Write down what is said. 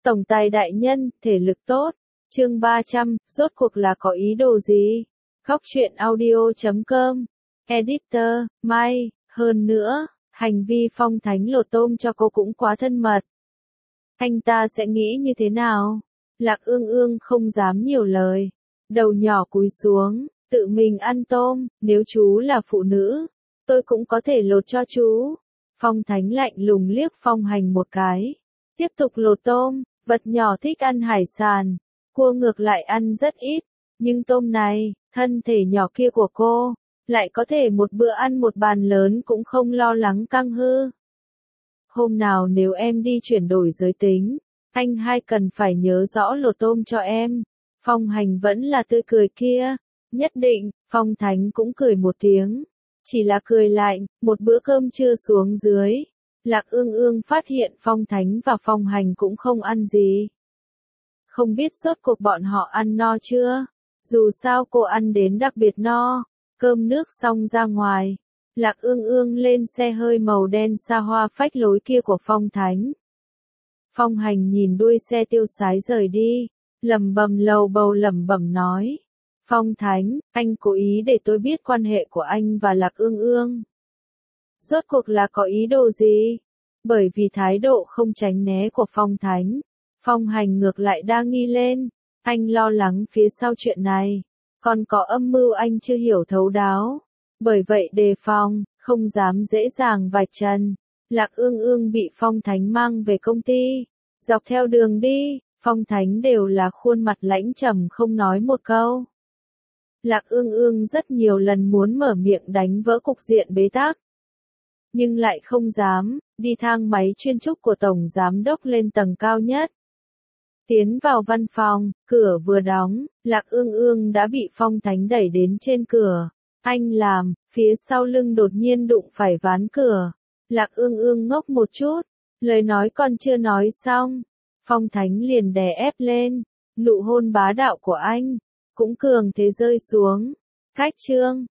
Tổng tài đại nhân, thể lực tốt. Chương 300, rốt cuộc là có ý đồ gì? Góc truyện audio.com. Editor, Mai, hơn nữa, hành vi Phong Thánh lột tôm cho cô cũng quá thân mật. Anh ta sẽ nghĩ như thế nào? Lạc Ương Ương không dám nhiều lời. Đầu nhỏ cúi xuống, tự mình ăn tôm, nếu chú là phụ nữ, tôi cũng có thể lột cho chú. Phong Thánh lạnh lùng liếc Phong Hành một cái. Tiếp tục lột tôm, vật nhỏ thích ăn hải sản, cua ngược lại ăn rất ít, nhưng tôm này, thân thể nhỏ kia của cô, lại có thể một bữa ăn một bàn lớn cũng không lo lắng căng hư. Hôm nào nếu em đi chuyển đổi giới tính, anh hai cần phải nhớ rõ lột tôm cho em. Phong Hành vẫn là tươi cười kia, nhất định. Phong Thánh cũng cười một tiếng, chỉ là cười lạnh. Một bữa cơm trưa xuống dưới, Lạc Ương Ương phát hiện Phong Thánh và Phong Hành cũng không ăn gì. Không biết rốt cuộc bọn họ ăn no chưa? Dù sao cô ăn đến đặc biệt no. Cơm nước xong ra ngoài, Lạc Ương Ương lên xe hơi màu đen xa hoa phách lối kia của Phong Thánh. Phong Hành nhìn đuôi xe tiêu sái rời đi, lẩm bẩm lầu bầu lẩm bẩm nói. Phong Thánh, anh cố ý để tôi biết quan hệ của anh và Lạc Ương Ương. Rốt cuộc là có ý đồ gì? Bởi vì thái độ không tránh né của Phong Thánh, Phong Hành ngược lại đa nghi lên. Anh lo lắng phía sau chuyện này, còn có âm mưu anh chưa hiểu thấu đáo. Bởi vậy đề phòng, không dám dễ dàng vạch trần. Lạc Ương Ương bị Phong Thánh mang về công ty. Dọc theo đường đi, Phong Thánh đều là khuôn mặt lãnh trầm không nói một câu. Lạc Ương Ương rất nhiều lần muốn mở miệng đánh vỡ cục diện bế tắc, nhưng lại không dám. Đi thang máy chuyên trúc của Tổng Giám đốc lên tầng cao nhất. Tiến vào văn phòng, cửa vừa đóng, Lạc Ương Ương đã bị Phong Thánh đẩy đến trên cửa. Anh làm, phía sau lưng đột nhiên đụng phải ván cửa. Lạc Ương Ương ngốc một chút, lời nói còn chưa nói xong, Phong Thánh liền đè ép lên. Nụ hôn bá đạo của anh cũng cường thế rơi xuống. Cách chương